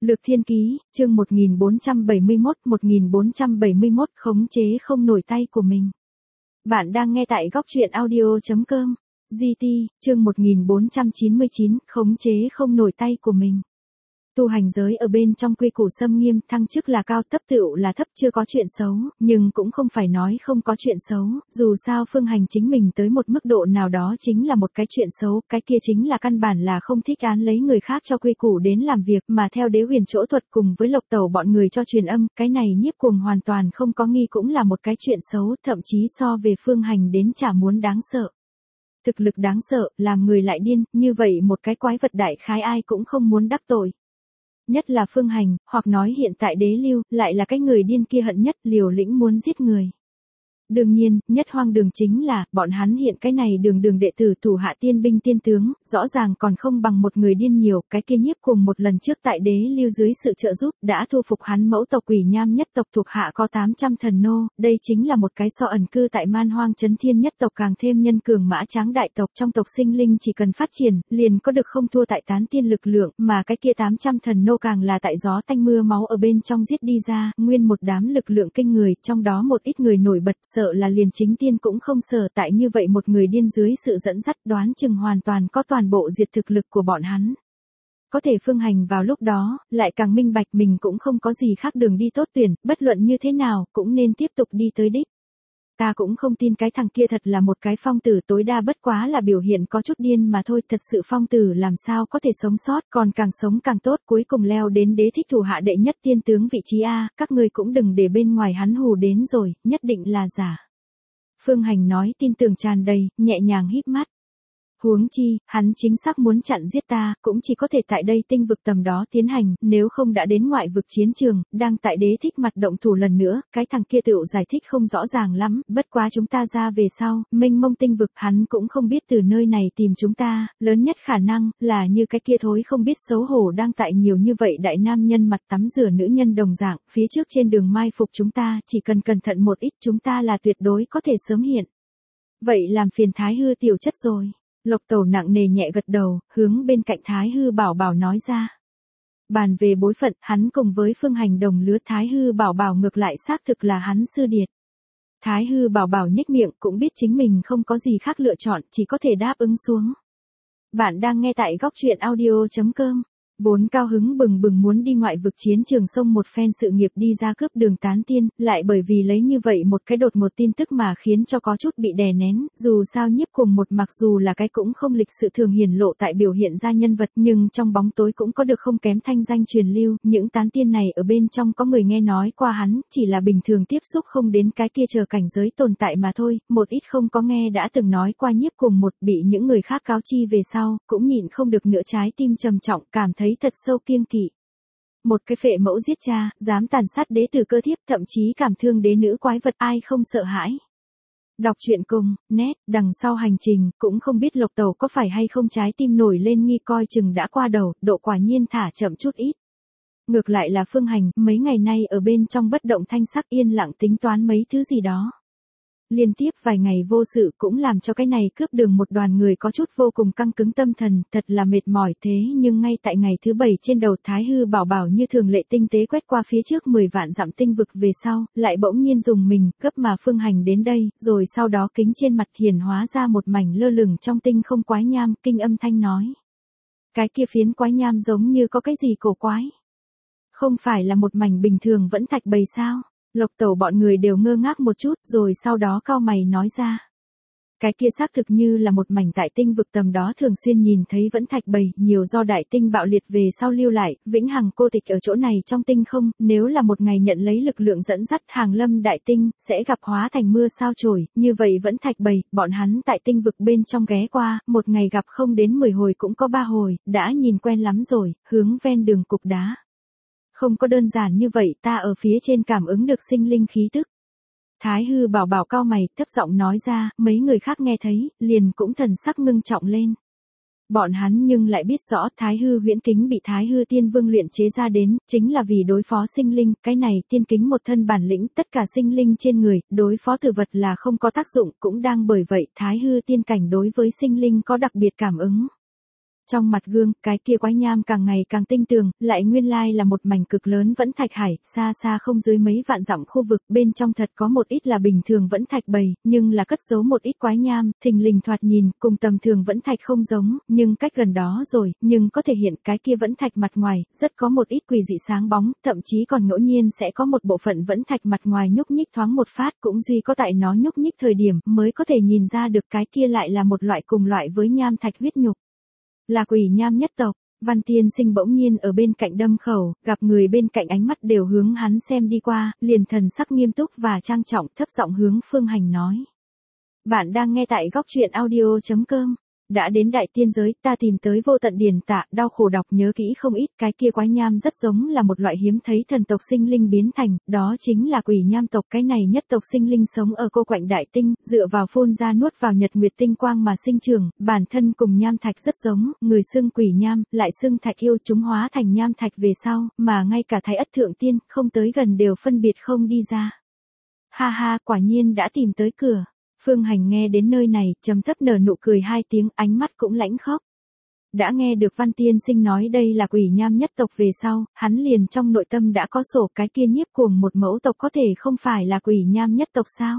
Lược Thiên Ký, chương 1471 khống chế không nổi tay của mình. Bạn đang nghe tại góc truyện audio.com. GT, chương 1499, khống chế không nổi tay của mình. Tu hành giới ở bên trong quy củ xâm nghiêm, thăng chức là cao, thấp tựu là thấp, chưa có chuyện xấu, nhưng cũng không phải nói không có chuyện xấu, dù sao Phương Hành chính mình tới một mức độ nào đó chính là một cái chuyện xấu, cái kia chính là căn bản là không thích án lấy người khác cho quy củ đến làm việc, mà theo Đế Huyền chỗ thuật cùng với Lộc Tẩu bọn người cho truyền âm, cái này nhiếp cuồng hoàn toàn không có nghi cũng là một cái chuyện xấu, thậm chí so về Phương Hành đến chả muốn đáng sợ. Thực lực đáng sợ, làm người lại điên, như vậy một cái quái vật đại khái ai cũng không muốn đắc tội. Nhất là Phương Hành, hoặc nói hiện tại Đế Lưu, lại là cái người điên kia hận nhất, liều lĩnh muốn giết người. Đương nhiên, nhất hoang đường chính là, bọn hắn hiện cái này đường đệ tử thủ hạ tiên binh tiên tướng, rõ ràng còn không bằng một người điên nhiều, cái kia nhiếp cùng một lần trước tại Đế Lưu dưới sự trợ giúp, đã thu phục hắn mẫu tộc Quỷ Nham nhất tộc thuộc hạ có 800 thần nô, đây chính là một cái so ẩn cư tại man hoang trấn thiên nhất tộc càng thêm nhân cường mã tráng đại tộc, trong tộc sinh linh chỉ cần phát triển, liền có được không thua tại tán tiên lực lượng, mà cái kia 800 thần nô càng là tại gió tanh mưa máu ở bên trong giết đi ra, nguyên một đám lực lượng kinh người, trong đó một ít người nổi bật, sợ là liền chính tiên cũng không sợ, tại như vậy một người điên dưới sự dẫn dắt, đoán chừng hoàn toàn có toàn bộ diệt thực lực của bọn hắn. Có thể Phương Hành vào lúc đó, lại càng minh bạch mình cũng không có gì khác đường đi tốt tuyển, bất luận như thế nào, cũng nên tiếp tục đi tới đích. Ta cũng không tin cái thằng kia thật là một cái phong tử, tối đa bất quá là biểu hiện có chút điên mà thôi, thật sự phong tử làm sao có thể sống sót, còn càng sống càng tốt, cuối cùng leo đến đế thích thủ hạ đệ nhất tiên tướng vị trí A, các ngươi cũng đừng để bên ngoài hắn hù đến rồi, nhất định là giả. Phương Hành nói tin tưởng tràn đầy, nhẹ nhàng híp mắt. Huống chi, hắn chính xác muốn chặn giết ta, cũng chỉ có thể tại đây tinh vực tầm đó tiến hành, nếu không đã đến ngoại vực chiến trường, đang tại đế thích mặt động thủ lần nữa, cái thằng kia tựu giải thích không rõ ràng lắm, bất quá chúng ta ra về sau, mênh mông tinh vực hắn cũng không biết từ nơi này tìm chúng ta, lớn nhất khả năng, là như cái kia thối không biết xấu hổ đang tại nhiều như vậy đại nam nhân mặt tắm rửa nữ nhân đồng dạng, phía trước trên đường mai phục chúng ta, chỉ cần cẩn thận một ít chúng ta là tuyệt đối có thể sớm hiện. Vậy làm phiền Thái Hư tiểu chất rồi. Lộc Tẩu nặng nề nhẹ gật đầu, hướng bên cạnh Thái Hư Bảo Bảo nói ra. Bàn về bối phận, hắn cùng với Phương Hành đồng lứa, Thái Hư Bảo Bảo ngược lại xác thực là hắn sư điệt. Thái Hư Bảo Bảo nhếch miệng, cũng biết chính mình không có gì khác lựa chọn, chỉ có thể đáp ứng xuống. Bạn đang nghe tại góc truyện audio.com. Vốn cao hứng bừng bừng muốn đi ngoại vực chiến trường sông một phen sự nghiệp đi ra cướp đường tán tiên, lại bởi vì lấy như vậy một cái đột một tin tức mà khiến cho có chút bị đè nén, dù sao nhiếp cùng một mặc dù là cái cũng không lịch sự thường hiển lộ tại biểu hiện ra nhân vật nhưng trong bóng tối cũng có được không kém thanh danh truyền lưu, những tán tiên này ở bên trong có người nghe nói qua hắn, chỉ là bình thường tiếp xúc không đến cái kia chờ cảnh giới tồn tại mà thôi, một ít không có nghe đã từng nói qua nhiếp cùng một bị những người khác cáo chi về sau, cũng nhịn không được nữa trái tim trầm trọng, cảm thấy thật sâu kiêng kỵ. Một cái phệ mẫu giết cha, dám tàn sát đế tử cơ thiếp, thậm chí cảm thương đế nữ quái vật, ai không sợ hãi. Đọc truyện cùng, nét, đằng sau hành trình, cũng không biết Lộc Tẩu có phải hay không trái tim nổi lên nghi coi chừng đã qua đầu, độ quả nhiên thả chậm chút ít. Ngược lại là Phương Hành, mấy ngày nay ở bên trong bất động thanh sắc yên lặng tính toán mấy thứ gì đó. Liên tiếp vài ngày vô sự cũng làm cho cái này cướp đường một đoàn người có chút vô cùng căng cứng tâm thần, thật là mệt mỏi thế nhưng ngay tại ngày thứ 7 trên đầu Thái Hư Bảo Bảo như thường lệ tinh tế quét qua phía trước 10 vạn dặm tinh vực về sau, lại bỗng nhiên dùng mình, gấp mà Phương Hành đến đây, rồi sau đó kính trên mặt hiển hóa ra một mảnh lơ lửng trong tinh không quái nham, kinh âm thanh nói. Cái kia phiến quái nham giống như có cái gì cổ quái. Không phải là một mảnh bình thường vẫn thạch bầy sao? Lộc Tẩu bọn người đều ngơ ngác một chút rồi sau đó cau mày nói ra. Cái kia xác thực như là một mảnh tại tinh vực tầm đó thường xuyên nhìn thấy vẫn thạch bầy, nhiều do đại tinh bạo liệt về sau lưu lại, vĩnh hằng cô tịch ở chỗ này trong tinh không, nếu là một ngày nhận lấy lực lượng dẫn dắt hàng lâm đại tinh, sẽ gặp hóa thành mưa sao chổi, như vậy vẫn thạch bầy, bọn hắn tại tinh vực bên trong ghé qua, một ngày gặp không đến 10 hồi cũng có 3 hồi, đã nhìn quen lắm rồi, hướng ven đường cục đá. Không có đơn giản như vậy, ta ở phía trên cảm ứng được sinh linh khí tức. Thái Hư Bảo Bảo cau mày, thấp giọng nói ra, mấy người khác nghe thấy, liền cũng thần sắc ngưng trọng lên. Bọn hắn nhưng lại biết rõ Thái Hư huyễn kính bị Thái Hư Tiên Vương luyện chế ra đến, chính là vì đối phó sinh linh, cái này tiên kính một thân bản lĩnh, tất cả sinh linh trên người, đối phó tử vật là không có tác dụng, cũng đang bởi vậy Thái Hư tiên cảnh đối với sinh linh có đặc biệt cảm ứng. Trong mặt gương, cái kia quái nham càng ngày càng tinh tường, lại nguyên lai là một mảnh cực lớn vẫn thạch hải, xa xa không dưới mấy vạn dặm khu vực, bên trong thật có một ít là bình thường vẫn thạch bầy, nhưng là cất giấu một ít quái nham, thình lình thoạt nhìn, cùng tầm thường vẫn thạch không giống, nhưng cách gần đó rồi, nhưng có thể hiện cái kia vẫn thạch mặt ngoài, rất có một ít quỷ dị sáng bóng, thậm chí còn ngẫu nhiên sẽ có một bộ phận vẫn thạch mặt ngoài nhúc nhích thoáng một phát, cũng duy có tại nó nhúc nhích thời điểm, mới có thể nhìn ra được cái kia lại là một loại cùng loại với nham thạch huyết nhục. Là quỷ nham nhất tộc. Văn Tiên Sinh bỗng nhiên ở bên cạnh đâm khẩu, gặp người bên cạnh ánh mắt đều hướng hắn xem đi qua, liền thần sắc nghiêm túc và trang trọng, thấp giọng hướng Phương Hành nói. Bạn đang nghe tại góc truyện audio.com. Đã đến đại tiên giới, ta tìm tới vô tận điển tả, đau khổ đọc nhớ kỹ không ít, cái kia quái nham rất giống là một loại hiếm thấy thần tộc sinh linh biến thành, đó chính là quỷ nham tộc. Cái này nhất tộc sinh linh sống ở cô quạnh đại tinh, dựa vào phun ra nuốt vào nhật nguyệt tinh quang mà sinh trưởng, bản thân cùng nham thạch rất giống, người xưng quỷ nham, lại xưng thạch yêu, chúng hóa thành nham thạch về sau, mà ngay cả thái ất thượng tiên, không tới gần đều phân biệt không đi ra. Ha ha, quả nhiên đã tìm tới cửa. Phương Hành nghe đến nơi này, trầm thấp nở nụ cười hai tiếng, ánh mắt cũng lãnh khốc. Đã nghe được Văn Tiên Sinh nói đây là quỷ nham nhất tộc về sau, hắn liền trong nội tâm đã có sổ, cái kia nhiếp cuồng một mẫu tộc có thể không phải là quỷ nham nhất tộc sao?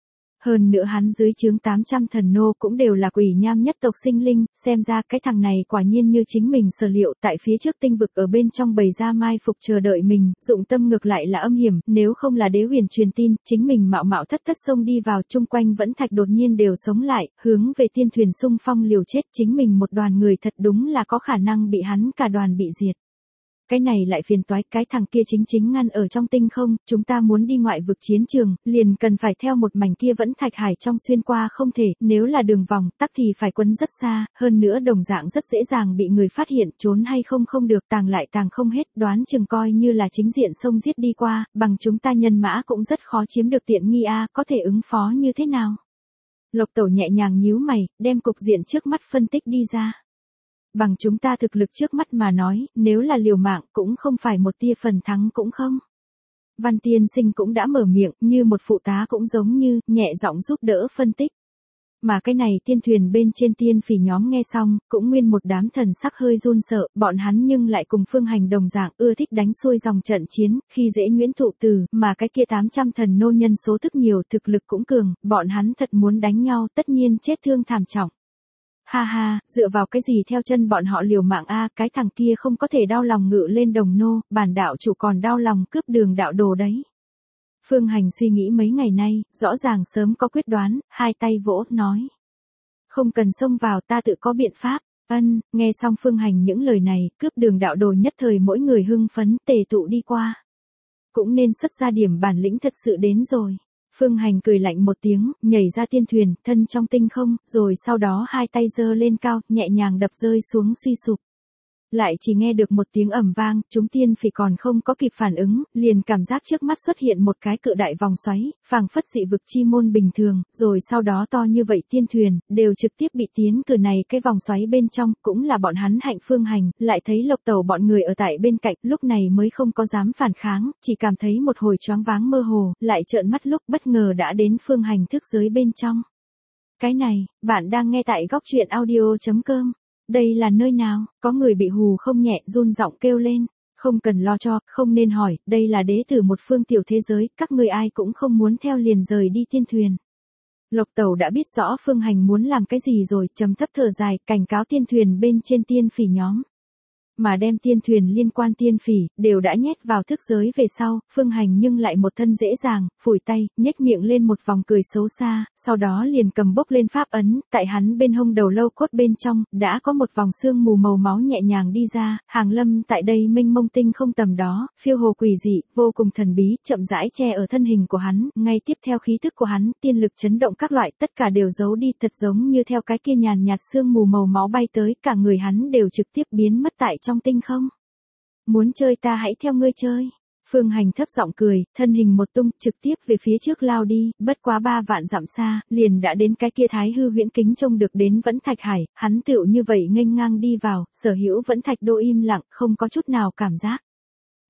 Hơn nữa hắn dưới trướng 800 thần nô cũng đều là quỷ nham nhất tộc sinh linh, xem ra cái thằng này quả nhiên như chính mình sở liệu, tại phía trước tinh vực ở bên trong bày ra mai phục chờ đợi mình, dụng tâm ngược lại là âm hiểm, nếu không là Đế Huyền truyền tin, chính mình mạo mạo thất thất xông đi vào, chung quanh vẫn thạch đột nhiên đều sống lại, hướng về tiên thuyền xung phong liều chết, chính mình một đoàn người thật đúng là có khả năng bị hắn cả đoàn bị diệt. Cái này lại phiền toái, cái thằng kia chính ngăn ở trong tinh không, chúng ta muốn đi ngoại vực chiến trường, liền cần phải theo một mảnh kia vẫn thạch hải trong xuyên qua không thể, nếu là đường vòng, tắc thì phải quấn rất xa, hơn nữa đồng dạng rất dễ dàng bị người phát hiện, trốn hay không được, tàng lại tàng không hết, đoán chừng coi như là chính diện xông giết đi qua, bằng chúng ta nhân mã cũng rất khó chiếm được tiện nghi a, có thể ứng phó như thế nào? Lộc Tẩu nhẹ nhàng nhíu mày, đem cục diện trước mắt phân tích đi ra. Bằng chúng ta thực lực trước mắt mà nói, nếu là liều mạng cũng không phải một tia phần thắng cũng không. Văn Tiên Sinh cũng đã mở miệng, như một phụ tá cũng giống như, nhẹ giọng giúp đỡ phân tích. Mà cái này tiên thuyền bên trên tiên phỉ nhóm nghe xong, cũng nguyên một đám thần sắc hơi run sợ, bọn hắn nhưng lại cùng Phương Hành đồng dạng ưa thích đánh xuôi dòng trận chiến, khi dễ nhuyễn thụ từ, mà cái kia 800 thần nô nhân số thức nhiều, thực lực cũng cường, bọn hắn thật muốn đánh nhau, tất nhiên chết thương thảm trọng. Ha ha, dựa vào cái gì theo chân bọn họ liều mạng a, cái thằng kia không có thể đau lòng ngự lên đồng nô, bản đạo chủ còn đau lòng cướp đường đạo đồ đấy. Phương Hành suy nghĩ mấy ngày nay, rõ ràng sớm có quyết đoán, hai tay vỗ, nói. Không cần xông vào, ta tự có biện pháp. Nghe xong Phương Hành những lời này, cướp đường đạo đồ nhất thời mỗi người hưng phấn, tề tụ đi qua. Cũng nên xuất ra điểm bản lĩnh thật sự đến rồi. Phương Hành cười lạnh một tiếng, nhảy ra tiên thuyền, thân trong tinh không, rồi sau đó hai tay giơ lên cao, nhẹ nhàng đập rơi xuống suy sụp. Lại chỉ nghe được một tiếng ầm vang, chúng tiên phỉ còn không có kịp phản ứng, liền cảm giác trước mắt xuất hiện một cái cự đại vòng xoáy, phảng phất dị vực chi môn bình thường, rồi sau đó to như vậy tiên thuyền, đều trực tiếp bị tiến cử này cái vòng xoáy bên trong, cũng là bọn hắn hạnh Phương Hành, lại thấy Lộc Tẩu bọn người ở tại bên cạnh, lúc này mới không có dám phản kháng, chỉ cảm thấy một hồi choáng váng mơ hồ, lại trợn mắt lúc bất ngờ đã đến Phương Hành thức giới bên trong. Cái này, bạn đang nghe tại góc truyện audio.com. Đây là nơi nào? Có người bị hù không nhẹ, run giọng kêu lên. Không cần lo cho, không nên hỏi, đây là đế tử một phương tiểu thế giới, các ngươi ai cũng không muốn theo liền rời đi tiên thuyền. Lộc Tẩu đã biết rõ Phương Hành muốn làm cái gì rồi, trầm thấp thở dài, cảnh cáo tiên thuyền bên trên tiên phỉ nhóm. Mà đem tiên thuyền liên quan tiên phỉ, đều đã nhét vào thức giới về sau, Phương Hành nhưng lại một thân dễ dàng, phủi tay, nhếch miệng lên một vòng cười xấu xa, sau đó liền cầm bốc lên pháp ấn, tại hắn bên hông đầu lâu cốt bên trong, đã có một vòng sương mù màu máu nhẹ nhàng đi ra, hàng lâm tại đây mênh mông tinh không tầm đó, phiêu hồ quỷ dị, vô cùng thần bí, chậm rãi che ở thân hình của hắn, ngay tiếp theo khí thức của hắn, tiên lực chấn động các loại, tất cả đều giấu đi, thật giống như theo cái kia nhàn nhạt sương mù màu máu bay tới, cả người hắn đều trực tiếp biến mất tại trong tinh không. Muốn chơi ta hãy theo ngươi chơi. Phương Hành thấp giọng cười, thân hình một tung, trực tiếp về phía trước lao đi, bất quá 3 vạn dặm xa, liền đã đến cái kia Thái Hư Huyễn Kính trông được đến vẫn thạch hải, hắn tựu như vậy nghênh ngang đi vào, sở hữu vẫn thạch đô im lặng, không có chút nào cảm giác.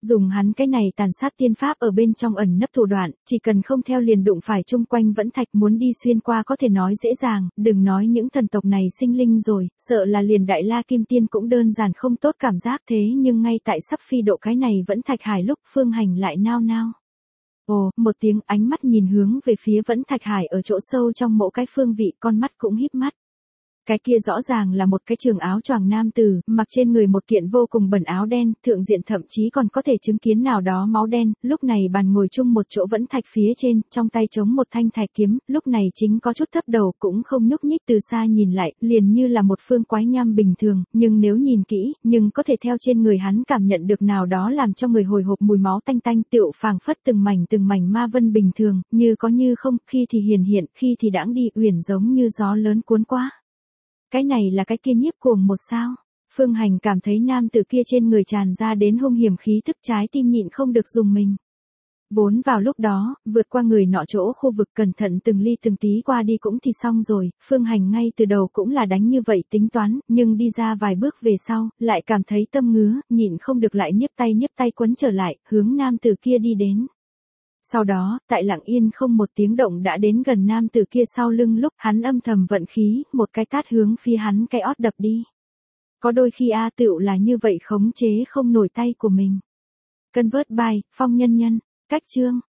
Dùng hắn cái này tàn sát tiên pháp ở bên trong ẩn nấp thủ đoạn, chỉ cần không theo liền đụng phải chung quanh vẫn thạch muốn đi xuyên qua có thể nói dễ dàng, đừng nói những thần tộc này sinh linh rồi, sợ là liền đại la kim tiên cũng đơn giản không tốt cảm giác thế nhưng ngay tại sắp phi độ cái này vẫn thạch hải lúc Phương Hành lại nao nao. Ồ, một tiếng ánh mắt nhìn hướng về phía vẫn thạch hải ở chỗ sâu trong mỗi cái phương vị con mắt cũng híp mắt. Cái kia rõ ràng là một cái trường áo choàng nam tử, mặc trên người một kiện vô cùng bẩn áo đen, thượng diện thậm chí còn có thể chứng kiến nào đó máu đen, lúc này bàn ngồi chung một chỗ vẫn thạch phía trên, trong tay chống một thanh thạch kiếm, lúc này chính có chút thấp đầu cũng không nhúc nhích từ xa nhìn lại, liền như là một phương quái nham bình thường, nhưng nếu nhìn kỹ, nhưng có thể theo trên người hắn cảm nhận được nào đó làm cho người hồi hộp mùi máu tanh tanh tựu phảng phất từng mảnh ma vân bình thường, như có như không, khi thì hiển hiện, khi thì đãng đi uyển giống như gió lớn cuốn qua. Cái này là cái kia nhiếp cuồng một sao? Phương Hành cảm thấy nam tử kia trên người tràn ra đến hung hiểm khí tức trái tim nhịn không được dùng mình. Vốn vào lúc đó, vượt qua người nọ chỗ khu vực cẩn thận từng ly từng tí qua đi cũng thì xong rồi, Phương Hành ngay từ đầu cũng là đánh như vậy tính toán, nhưng đi ra vài bước về sau, lại cảm thấy tâm ngứa, nhịn không được lại nhiếp tay quấn trở lại, hướng nam tử kia đi đến. Sau đó, tại lặng yên không một tiếng động đã đến gần nam tử kia sau lưng lúc hắn âm thầm vận khí, một cái tát hướng phía hắn cái ót đập đi. Có đôi khi tựu là như vậy khống chế không nổi tay của mình. Convert by, Phong Nhân Nhân, cách chương.